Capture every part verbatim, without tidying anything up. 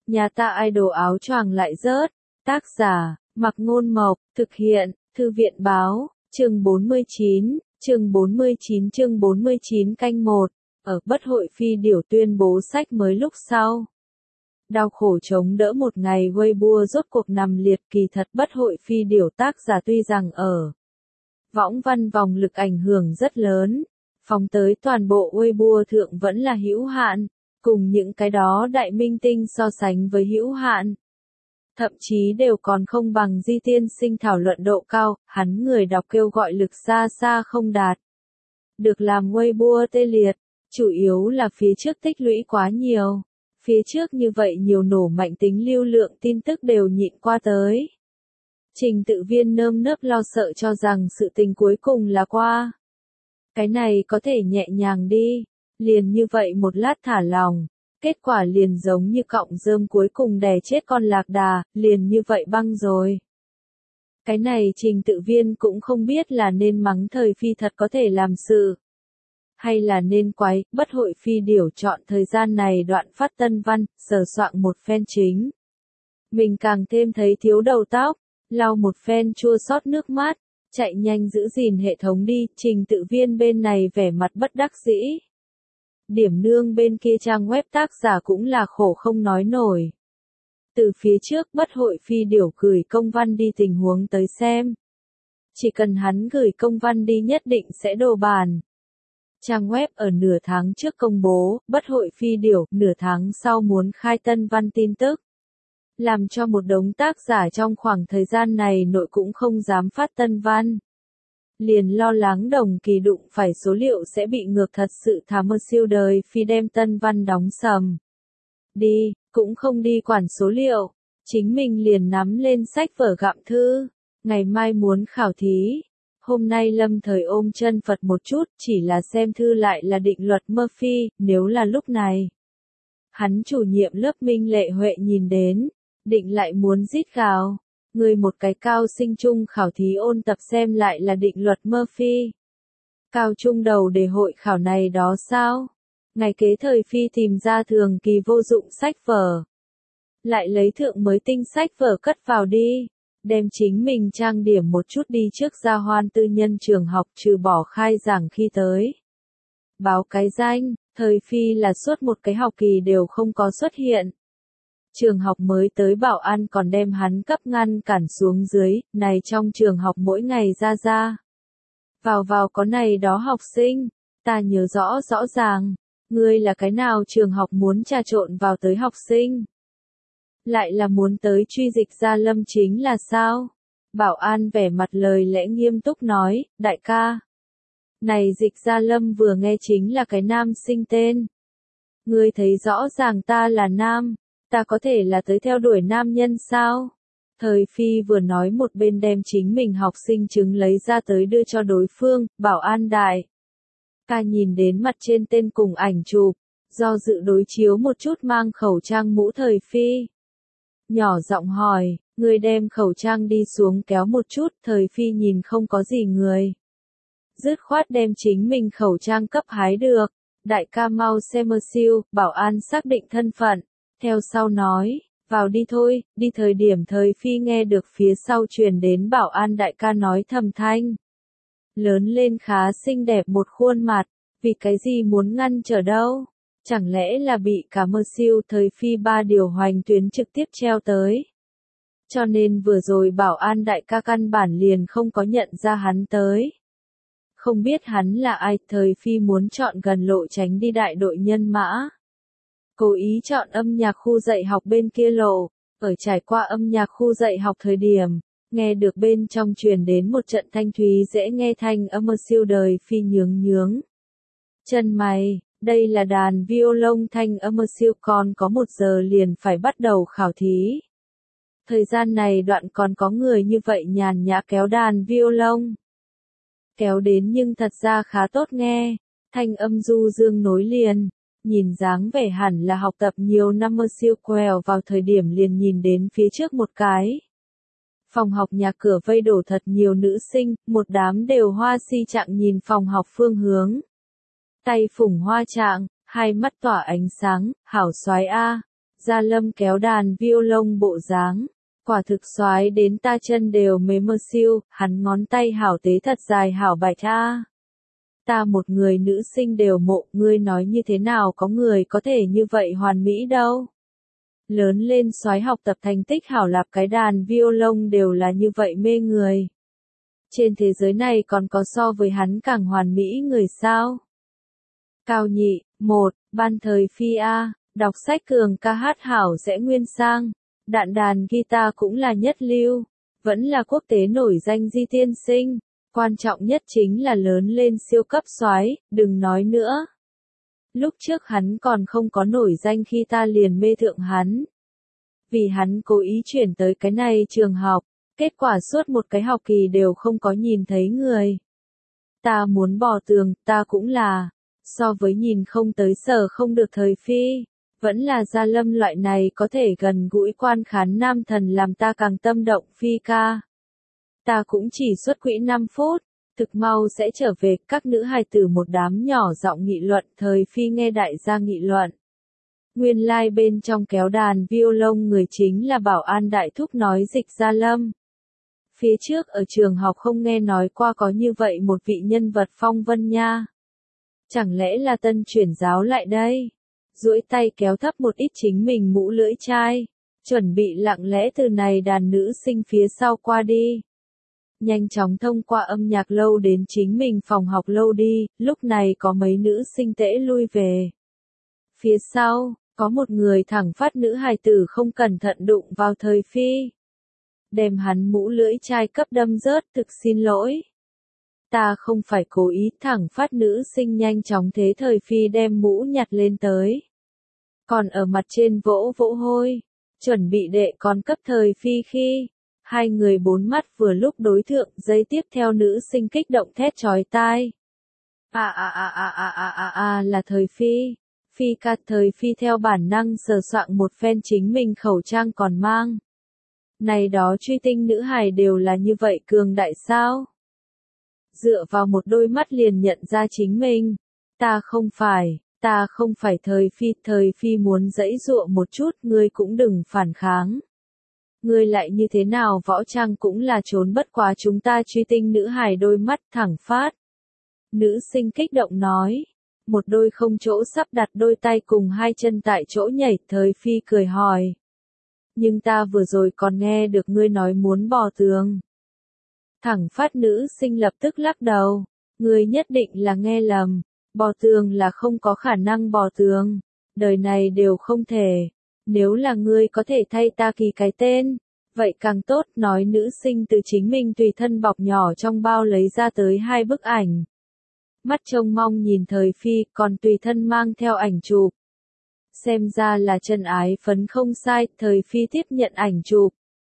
Nhà ta idol áo choàng lại rớt. Tác giả, Mặc Ngôn Mộc, thực hiện, Thư viện Báo, chương bốn mươi chín, chương bốn mươi chín chương bốn mươi chín canh một, ở Bất Hội Phi Điểu tuyên bố sách mới lúc sau. Đau khổ chống đỡ một ngày Weibo rốt cuộc nằm liệt kỳ thật Bất Hội Phi Điểu tác giả tuy rằng ở võng văn vòng lực ảnh hưởng rất lớn, phóng tới toàn bộ Weibo thượng vẫn là hữu hạn, cùng những cái đó đại minh tinh so sánh với hữu hạn. Thậm chí đều còn không bằng Di tiên sinh thảo luận độ cao, hắn người đọc kêu gọi lực xa xa không đạt. Được làm Weibo tê liệt, chủ yếu là phía trước tích lũy quá nhiều. Phía trước như vậy nhiều nổ mạnh tính lưu lượng tin tức đều nhịn qua tới. Trình tự viên nơm nớp lo sợ cho rằng sự tình cuối cùng là qua. Cái này có thể nhẹ nhàng đi, liền như vậy một lát thả lòng. Kết quả liền giống như cọng rơm cuối cùng đè chết con lạc đà, liền như vậy băng rồi. Cái này trình tự viên cũng không biết là nên mắng thời phi thật có thể làm sự. Hay là nên quái, Bất Hội Phi Điểu chọn thời gian này đoạn phát tân văn, sờ soạn một phen chính. Mình càng thêm thấy thiếu đầu tóc, lau một phen chua xót nước mắt, chạy nhanh giữ gìn hệ thống đi, trình tự viên bên này vẻ mặt bất đắc dĩ. Điểm nương bên kia trang web tác giả cũng là khổ không nói nổi. Từ phía trước Bất Hội Phi Điểu gửi công văn đi tình huống tới xem. Chỉ cần hắn gửi công văn đi nhất định sẽ đổ bàn. Trang web ở nửa tháng trước công bố, Bất Hội Phi Điểu, nửa tháng sau muốn khai tân văn tin tức. Làm cho một đống tác giả trong khoảng thời gian này nội cũng không dám phát tân văn. Liền lo lắng đồng kỳ đụng phải số liệu sẽ bị ngược thật sự thả mơ siêu đời phi đem tân văn đóng sầm. Đi, cũng không đi quản số liệu, chính mình liền nắm lên sách vở gặm thư, ngày mai muốn khảo thí. Hôm nay lâm thời ôm chân Phật một chút, chỉ là xem thư lại là định luật Murphy, nếu là lúc này. Hắn chủ nhiệm lớp Minh Lệ Huệ nhìn đến, định lại muốn rít gào. Người một cái cao sinh trung khảo thí ôn tập xem lại là định luật Murphy. Cao trung đầu đề hội khảo này đó sao? Ngày kế thời phi tìm ra thường kỳ vô dụng sách vở. Lại lấy thượng mới tinh sách vở cất vào đi. Đem chính mình trang điểm một chút đi trước ra hoan tư nhân trường học trừ bỏ khai giảng khi tới. Báo cái danh, thời phi là suốt một cái học kỳ đều không có xuất hiện. Trường học mới tới bảo an còn đem hắn cấp ngăn cản xuống dưới, này trong trường học mỗi ngày ra ra. Vào vào có này đó học sinh, ta nhớ rõ rõ ràng, ngươi là cái nào trường học muốn trà trộn vào tới học sinh. Lại là muốn tới truy dịch Gia Lâm chính là sao? Bảo an vẻ mặt lời lẽ nghiêm túc nói, đại ca. Này dịch Gia Lâm vừa nghe chính là cái nam sinh tên. Ngươi thấy rõ ràng ta là nam. Ta có thể là tới theo đuổi nam nhân sao? Thời phi vừa nói một bên đem chính mình học sinh chứng lấy ra tới đưa cho đối phương, bảo an đại. Ca nhìn đến mặt trên tên cùng ảnh chụp, do dự đối chiếu một chút mang khẩu trang mũ thời phi. Nhỏ giọng hỏi, người đem khẩu trang đi xuống kéo một chút, thời phi nhìn không có gì người. Dứt khoát đem chính mình khẩu trang cấp hái được, đại ca mau xem mơ siêu, bảo an xác định thân phận. Theo sau nói, vào đi thôi, đi thời điểm thời phi nghe được phía sau truyền đến bảo an đại ca nói thầm thanh. Lớn lên khá xinh đẹp một khuôn mặt, vì cái gì muốn ngăn trở đâu, chẳng lẽ là bị cả mơ siêu thời phi ba điều hoành tuyến trực tiếp treo tới. Cho nên vừa rồi bảo an đại ca căn bản liền không có nhận ra hắn tới. Không biết hắn là ai, thời phi muốn chọn gần lộ tránh đi đại đội nhân mã. Cố ý chọn âm nhạc khu dạy học bên kia lộ, ở trải qua âm nhạc khu dạy học thời điểm, nghe được bên trong truyền đến một trận thanh thúy dễ nghe thanh âm siêu đời phi nhướng nhướng. Chân mày, đây là đàn violon thanh âm siêu còn có một giờ liền phải bắt đầu khảo thí. Thời gian này đoạn còn có người như vậy nhàn nhã kéo đàn violon. Kéo đến nhưng thật ra khá tốt nghe, thanh âm du dương nối liền. Nhìn dáng vẻ hẳn là học tập nhiều năm mơ siêu quèo vào thời điểm liền nhìn đến phía trước một cái. Phòng học nhà cửa vây đổ thật nhiều nữ sinh, một đám đều hoa si trạng nhìn phòng học phương hướng. Tay phủng hoa trạng, hai mắt tỏa ánh sáng, hảo soái a. Gia Lâm kéo đàn violon bộ dáng, quả thực soái đến ta chân đều mềm mơ siêu, hắn ngón tay hảo tế thật dài hảo bạch a. Ta một người nữ sinh đều mộ, ngươi nói như thế nào có người có thể như vậy hoàn mỹ đâu. Lớn lên soái học tập thành tích hảo lạp cái đàn violon đều là như vậy mê người. Trên thế giới này còn có so với hắn càng hoàn mỹ người sao? Cao nhị, một, ban thời phi A, đọc sách cường ca hát hảo sẽ nguyên sang, đạn đàn guitar cũng là nhất lưu, vẫn là quốc tế nổi danh di tiên sinh, quan trọng nhất chính là lớn lên siêu cấp soái, đừng nói nữa. Lúc trước hắn còn không có nổi danh khi ta liền mê thượng hắn. Vì hắn cố ý chuyển tới cái này trường học, kết quả suốt một cái học kỳ đều không có nhìn thấy người. Ta muốn bỏ tường, ta cũng là, so với nhìn không tới sở không được thời phi, vẫn là Gia Lâm loại này có thể gần gũi quan khán nam thần làm ta càng tâm động phi ca. Ta cũng chỉ xuất quỹ năm phút, thực mau sẽ trở về, các nữ hài tử một đám nhỏ giọng nghị luận, thời phi nghe đại gia nghị luận. Nguyên lai like bên trong kéo đàn violon người chính là bảo an đại thúc nói dịch Gia Lâm. Phía trước ở trường học không nghe nói qua có như vậy một vị nhân vật phong vân nha. Chẳng lẽ là tân chuyển giáo lại đây? Duỗi tay kéo thấp một ít chính mình mũ lưỡi chai, chuẩn bị lặng lẽ từ này đàn nữ sinh phía sau qua đi. Nhanh chóng thông qua âm nhạc lâu đến chính mình phòng học lâu đi, lúc này có mấy nữ sinh tễ lui về. Phía sau, có một người thẳng phát nữ hài tử không cẩn thận đụng vào thời phi. Đem hắn mũ lưỡi chai cấp đâm rớt, thực xin lỗi. Ta không phải cố ý, thẳng phát nữ sinh nhanh chóng thế thời phi đem mũ nhặt lên tới. Còn ở mặt trên vỗ vỗ hôi, chuẩn bị đệ con cấp thời phi khi, hai người bốn mắt vừa lúc đối thượng, giây tiếp theo nữ sinh kích động thét chói tai. À à à à à à à à là thời phi, phi ca thời phi theo bản năng sờ soạng một phen chính mình khẩu trang còn mang. Này đó truy tinh nữ hài đều là như vậy cường đại sao? Dựa vào một đôi mắt liền nhận ra chính mình. Ta không phải, ta không phải thời phi, thời phi muốn giãy giụa một chút, ngươi cũng đừng phản kháng. Ngươi lại như thế nào võ trang cũng là trốn bất quá chúng ta truy tinh nữ hài đôi mắt thẳng phát. Nữ sinh kích động nói, một đôi không chỗ sắp đặt đôi tay cùng hai chân tại chỗ nhảy, thời phi cười hỏi. Nhưng ta vừa rồi còn nghe được ngươi nói muốn bò tường. Thẳng phát nữ sinh lập tức lắc đầu, ngươi nhất định là nghe lầm, bò tường là không có khả năng bò tường, đời này đều không thể, nếu là ngươi có thể thay ta ký cái tên, vậy càng tốt, nói nữ sinh từ chính mình tùy thân bọc nhỏ trong bao lấy ra tới hai bức ảnh. Mắt trông mong nhìn thời phi, còn tùy thân mang theo ảnh chụp. Xem ra là chân ái phấn không sai, thời phi tiếp nhận ảnh chụp.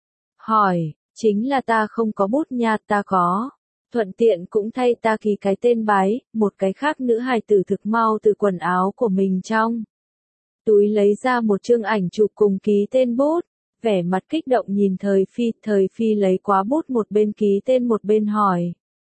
Hỏi, chính là ta không có bút nha, ta có. Thuận tiện cũng thay ta ký cái tên bái, một cái khác nữ hài tử thực mau từ quần áo của mình trong. Túi lấy ra một chương ảnh chụp cùng ký tên bút, vẻ mặt kích động nhìn thời phi, thời phi lấy quá bút một bên ký tên một bên hỏi.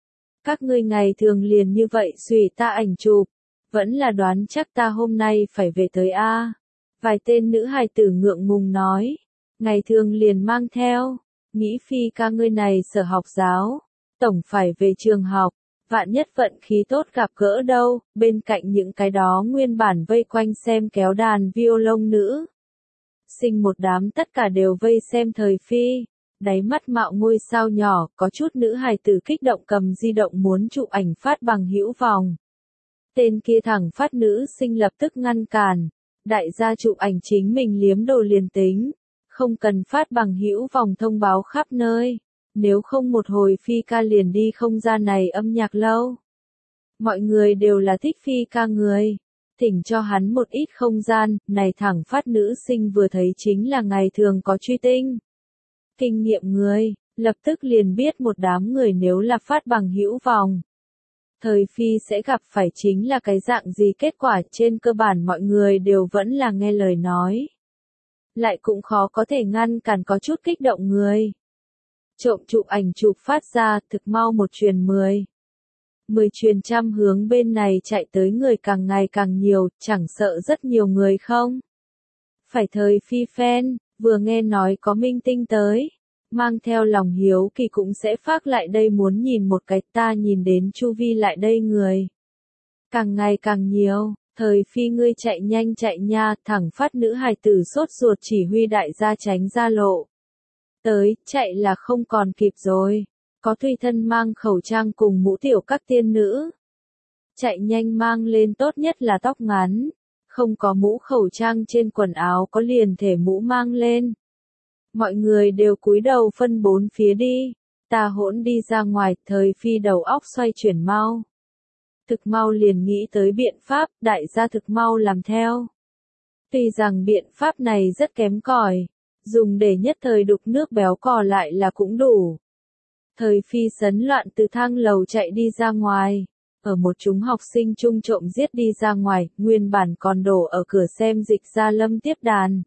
Các ngươi ngày thường liền như vậy suy ta ảnh chụp, vẫn là đoán chắc ta hôm nay phải về tới A. Vài tên nữ hài tử ngượng ngùng nói, ngày thường liền mang theo, nghĩ phi ca ngươi này sở học giáo, tổng phải về trường học, vạn nhất vận khí tốt gặp gỡ đâu, bên cạnh những cái đó nguyên bản vây quanh xem kéo đàn violon nữ. Sinh một đám tất cả đều vây xem thời phi, đáy mắt mạo ngôi sao nhỏ, có chút nữ hài tử kích động cầm di động muốn chụp ảnh phát bằng hữu vòng. Tên kia thẳng phát nữ sinh lập tức ngăn cản, đại gia chụp ảnh chính mình liếm đồ liền tính, không cần phát bằng hữu vòng thông báo khắp nơi, nếu không một hồi phi ca liền đi không ra này âm nhạc lâu. Mọi người đều là thích phi ca người, thỉnh cho hắn một ít không gian, này thẳng phát nữ sinh vừa thấy chính là ngày thường có truy tinh. Kinh nghiệm người, lập tức liền biết một đám người nếu là phát bằng hữu vòng. Thời phi sẽ gặp phải chính là cái dạng gì kết quả, trên cơ bản mọi người đều vẫn là nghe lời nói. Lại cũng khó có thể ngăn cản có chút kích động người. Trộm chụp ảnh chụp phát ra, thực mau một truyền mười. Mười truyền trăm hướng bên này chạy tới người càng ngày càng nhiều, chẳng sợ rất nhiều người không? Phải thời Phi fan, vừa nghe nói có minh tinh tới, mang theo lòng hiếu kỳ cũng sẽ phác lại đây muốn nhìn một cái, ta nhìn đến chu vi lại đây người. Càng ngày càng nhiều, thời Phi ngươi chạy nhanh chạy nha, thẳng phát nữ hài tử sốt ruột chỉ huy đại gia tránh ra lộ. Tới, chạy là không còn kịp rồi, có tùy thân mang khẩu trang cùng mũ tiểu các tiên nữ. Chạy nhanh mang lên tốt nhất là tóc ngắn, không có mũ khẩu trang trên quần áo có liền thể mũ mang lên. Mọi người đều cúi đầu phân bốn phía đi, ta hỗn đi ra ngoài, thời Phi đầu óc xoay chuyển mau. Thực mau liền nghĩ tới biện pháp, đại gia thực mau làm theo. Tuy rằng biện pháp này rất kém cỏi, dùng để nhất thời đục nước béo cò lại là cũng đủ. Thời Phi sấn loạn từ thang lầu chạy đi ra ngoài, ở một chúng học sinh chung trộm giết đi ra ngoài, nguyên bản còn đổ ở cửa xem Dịch Gia Lâm tiếp đàn.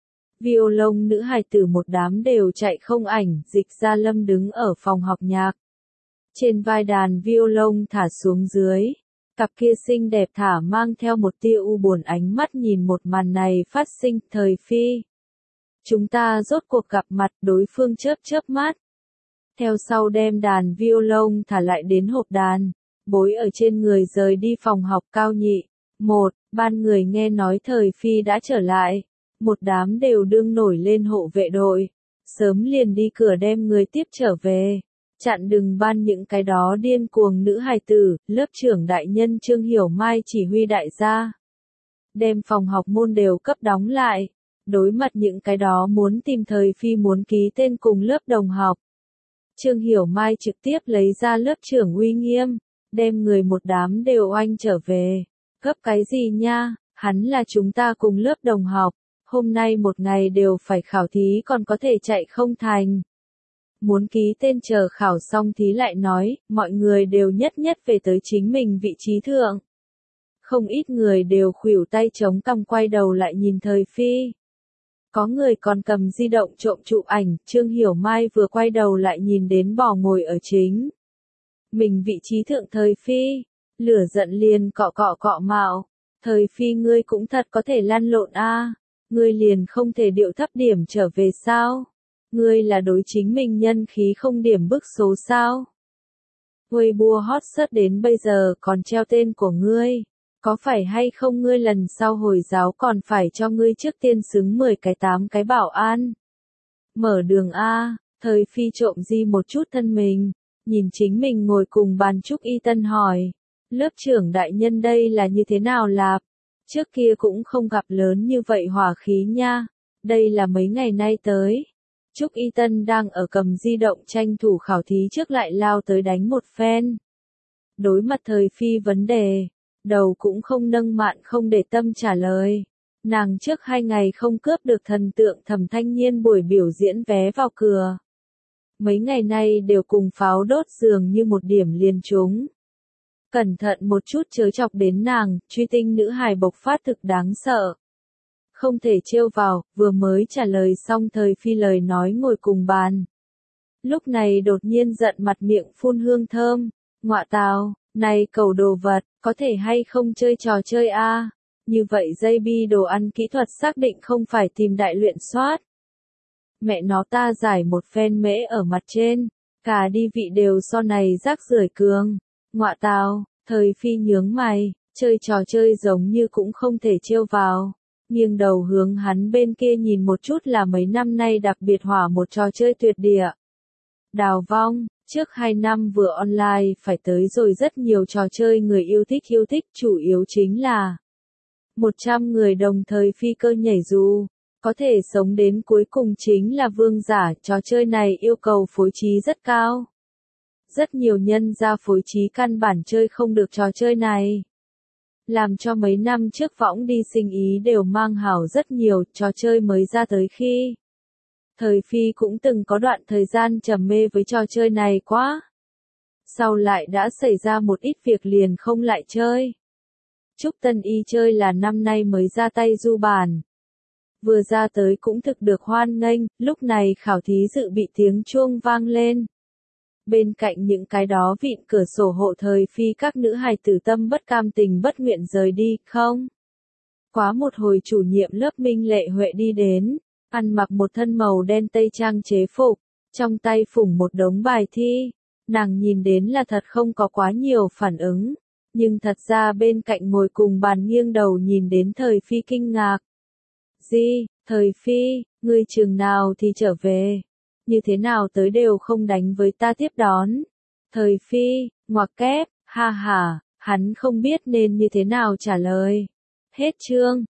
Violon nữ hài tử một đám đều chạy không ảnh, Dịch Gia Lâm đứng ở phòng học nhạc. Trên vai đàn violon thả xuống dưới, cặp kia xinh đẹp thả mang theo một tia u buồn ánh mắt nhìn một màn này phát sinh, thời Phi. Chúng ta rốt cuộc gặp mặt, đối phương chớp chớp mắt. Theo sau đem đàn violon thả lại đến hộp đàn, bối ở trên người rời đi phòng học cao nhị. Một, ban người nghe nói thời Phi đã trở lại, một đám đều đương nổi lên hộ vệ đội, sớm liền đi cửa đem người tiếp trở về, chặn đừng ban những cái đó điên cuồng nữ hài tử, lớp trưởng đại nhân Trương Hiểu Mai chỉ huy đại gia. Đem phòng học môn đều cấp đóng lại, đối mặt những cái đó muốn tìm thời Phi muốn ký tên cùng lớp đồng học. Trương Hiểu Mai trực tiếp lấy ra lớp trưởng uy nghiêm, đem người một đám đều oanh trở về. Gấp cái gì nha, hắn là chúng ta cùng lớp đồng học, hôm nay một ngày đều phải khảo thí còn có thể chạy không thành. Muốn ký tên chờ khảo xong thí lại nói, mọi người đều nhất nhất về tới chính mình vị trí thượng. Không ít người đều khuỷu tay chống cằm quay đầu lại nhìn thời Phi. Có người còn cầm di động trộm chụp ảnh, Trương Hiểu Mai vừa quay đầu lại nhìn đến bò ngồi ở chính mình vị trí thượng thời Phi, lửa giận liền cọ cọ cọ mạo, thời Phi ngươi cũng thật có thể lăn lộn a, à. Ngươi liền không thể điệu thấp điểm trở về sao? Ngươi là đối chính mình nhân khí không điểm bức số sao? Weibo hot search đến bây giờ còn treo tên của ngươi, có phải hay không ngươi lần sau hồi giáo còn phải cho ngươi trước tiên xứng mười cái tám cái bảo an? Mở đường a, thời Phi trộm di một chút thân mình, nhìn chính mình ngồi cùng bàn Trúc Y Tân hỏi, lớp trưởng đại nhân đây là như thế nào lạp? Trước kia cũng không gặp lớn như vậy hỏa khí nha, đây là mấy ngày nay tới. Trúc Y Tân đang ở cầm di động tranh thủ khảo thí trước lại lao tới đánh một phen. Đối mặt thời Phi vấn đề, đầu cũng không nâng mạn không để tâm trả lời. Nàng trước hai ngày không cướp được thần tượng Thẩm Thanh Nhiên buổi biểu diễn vé vào cửa. Mấy ngày nay đều cùng pháo đốt dường như một điểm liền trúng. Cẩn thận một chút chớ chọc đến nàng, truy tinh nữ hài bộc phát thực đáng sợ. Không thể trêu vào, vừa mới trả lời xong thời Phi lời nói ngồi cùng bàn. Lúc này đột nhiên giận mặt miệng phun hương thơm, ngọa tào, này cầu đồ vật, có thể hay không chơi trò chơi a? À? Như vậy dây bi đồ ăn kỹ thuật xác định không phải tìm đại luyện soát. Mẹ nó ta giải một phen mễ ở mặt trên, cả đi vị đều so này rác rưởi cường. Ngọa tào, thời Phi nhướng mày, chơi trò chơi giống như cũng không thể trêu vào. Nghiêng đầu hướng hắn bên kia nhìn một chút là mấy năm nay đặc biệt hỏa một trò chơi tuyệt địa. Đào vong, trước hai năm vừa online phải tới rồi rất nhiều trò chơi người yêu thích yêu thích, chủ yếu chính là một trăm người đồng thời phi cơ nhảy dù, có thể sống đến cuối cùng chính là vương giả, trò chơi này yêu cầu phối trí rất cao. Rất nhiều nhân ra phối trí căn bản chơi không được trò chơi này. Làm cho mấy năm trước võng đi sinh ý đều mang hảo rất nhiều trò chơi mới ra tới khi. Thời Phi cũng từng có đoạn thời gian trầm mê với trò chơi này quá. Sau lại đã xảy ra một ít việc liền không lại chơi. Trúc Tân Y chơi là năm nay mới ra tay du bản. Vừa ra tới cũng thực được hoan nghênh, lúc này khảo thí dự bị tiếng chuông vang lên. Bên cạnh những cái đó vịn cửa sổ hộ thời Phi các nữ hài tử tâm bất cam tình bất nguyện rời đi, không? Quá một hồi chủ nhiệm lớp Minh Lệ Huệ đi đến, ăn mặc một thân màu đen tây trang chế phục, trong tay phủng một đống bài thi. Nàng nhìn đến là thật không có quá nhiều phản ứng, nhưng thật ra bên cạnh ngồi cùng bàn nghiêng đầu nhìn đến Thời Phi kinh ngạc. Gì, Thời Phi, ngươi trường nào thì trở về, như thế nào tới đều không đánh với ta tiếp đón. Thời Phi, ngoặc kép, ha ha, hắn không biết nên như thế nào trả lời. Hết chương.